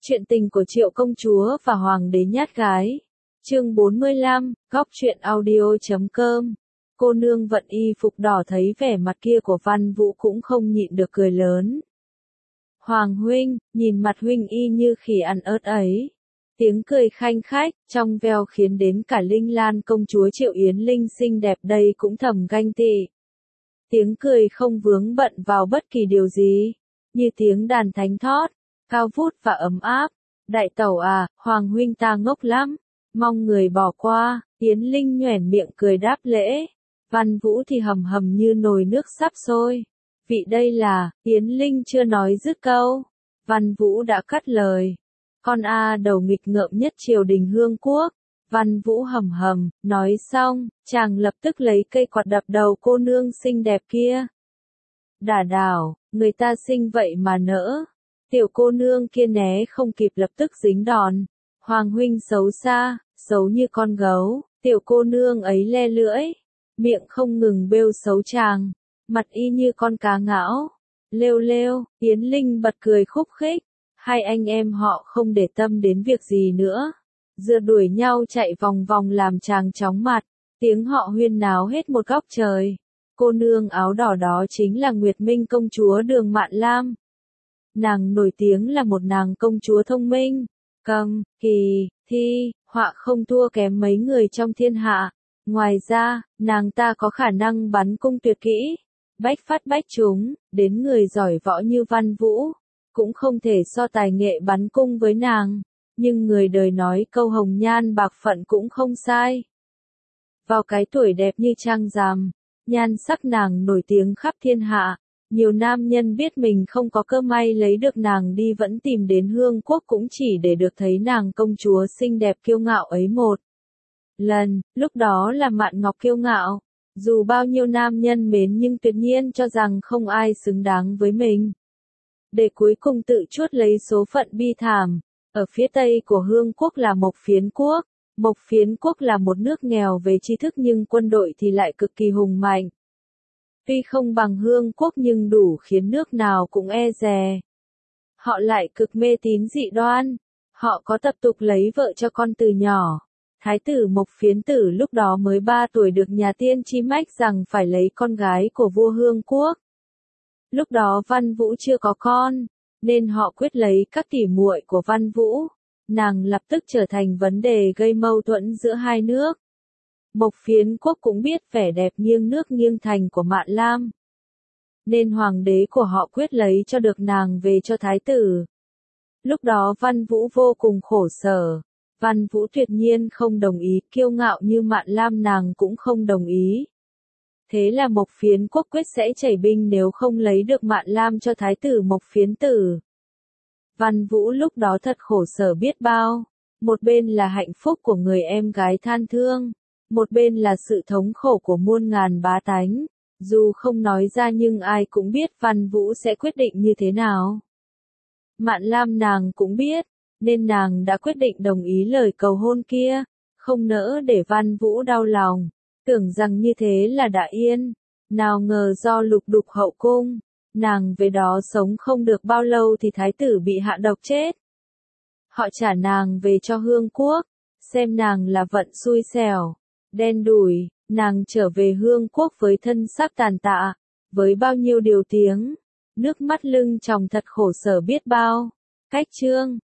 Chuyện tình của Triệu công chúa và Hoàng đế nhát gái. Chương 45, góc truyện audio.com. Cô nương vận y phục đỏ thấy vẻ mặt kia của Văn Vũ cũng không nhịn được cười lớn. Hoàng huynh, nhìn mặt huynh y như khỉ ăn ớt ấy. Tiếng cười khanh khách, trong veo khiến đến cả Linh Lan công chúa Triệu Yến Linh xinh đẹp đây cũng thầm ganh tị. Tiếng cười không vướng bận vào bất kỳ điều gì, như tiếng đàn thánh thót, cao vút và ấm áp. Đại tẩu à, Hoàng huynh ta ngốc lắm, mong người bỏ qua. Yến Linh nhoẻn miệng cười đáp lễ. Văn Vũ thì hầm hầm như nồi nước sắp sôi. Vị đây là, Yến Linh chưa nói dứt câu, Văn Vũ đã cắt lời. Con A đầu nghịch ngợm nhất triều đình Hương Quốc. Văn Vũ hầm hầm, nói xong, chàng lập tức lấy cây quạt đập đầu cô nương xinh đẹp kia. Đả đảo, người ta xinh vậy mà nỡ. Tiểu cô nương kia né không kịp lập tức dính đòn. Hoàng huynh xấu xa, xấu như con gấu. Tiểu cô nương ấy le lưỡi, miệng không ngừng bêu xấu chàng, mặt y như con cá ngão. Lêu lêu, Yến Linh bật cười khúc khích. Hai anh em họ không để tâm đến việc gì nữa, rượt đuổi nhau chạy vòng vòng làm chàng chóng mặt. Tiếng họ huyên náo hết một góc trời. Cô nương áo đỏ đó chính là Nguyệt Minh công chúa Đường Mạn Lam. Nàng nổi tiếng là một nàng công chúa thông minh, cầm, kỳ, thi, họa không thua kém mấy người trong thiên hạ. Ngoài ra, nàng ta có khả năng bắn cung tuyệt kỹ, bách phát bách trúng, đến người giỏi võ như Văn Vũ cũng không thể so tài nghệ bắn cung với nàng, nhưng người đời nói câu hồng nhan bạc phận cũng không sai. Vào cái tuổi đẹp như trăng rằm, nhan sắc nàng nổi tiếng khắp thiên hạ, nhiều nam nhân biết mình không có cơ may lấy được nàng đi vẫn tìm đến Hương Quốc cũng chỉ để được thấy nàng công chúa xinh đẹp kiêu ngạo ấy một lần. Lúc đó là Mạn Ngọc kiêu ngạo, dù bao nhiêu nam nhân mến nhưng tuyệt nhiên cho rằng không ai xứng đáng với mình, để cuối cùng tự chuốt lấy số phận bi thảm. Ở phía tây của Hương Quốc là Mộc Phiến Quốc. Mộc Phiến Quốc là một nước nghèo về tri thức nhưng quân đội thì lại cực kỳ hùng mạnh. Tuy không bằng Hương Quốc nhưng đủ khiến nước nào cũng e dè. Họ lại cực mê tín dị đoan. Họ có tập tục lấy vợ cho con từ nhỏ. Thái tử Mộc Phiến Tử lúc đó mới 3 tuổi được nhà tiên tri mách rằng phải lấy con gái của vua Hương Quốc. Lúc đó Văn Vũ chưa có con, nên họ quyết lấy các tỉ muội của Văn Vũ. Nàng lập tức trở thành vấn đề gây mâu thuẫn giữa hai nước. Mộc Phiến Quốc cũng biết vẻ đẹp nghiêng nước nghiêng thành của Mạn Lam, nên hoàng đế của họ quyết lấy cho được nàng về cho thái tử. Lúc đó Văn Vũ vô cùng khổ sở. Văn Vũ tuyệt nhiên không đồng ý, kiêu ngạo như Mạn Lam nàng cũng không đồng ý. Thế là Mộc Phiến Quốc quyết sẽ chảy binh nếu không lấy được Mạn Lam cho thái tử Mộc Phiến Tử. Văn Vũ lúc đó thật khổ sở biết bao. Một bên là hạnh phúc của người em gái than thương, một bên là sự thống khổ của muôn ngàn bá tánh. Dù không nói ra nhưng ai cũng biết Văn Vũ sẽ quyết định như thế nào. Mạn Lam nàng cũng biết, nên nàng đã quyết định đồng ý lời cầu hôn kia, không nỡ để Văn Vũ đau lòng. Tưởng rằng như thế là đã yên, nào ngờ do lục đục hậu cung, nàng về đó sống không được bao lâu thì thái tử bị hạ độc chết. Họ trả nàng về cho Hương Quốc, xem nàng là vận xui xẻo, đen đủi. Nàng trở về Hương Quốc với thân xác tàn tạ, với bao nhiêu điều tiếng, nước mắt lưng tròng thật khổ sở biết bao. Cách chương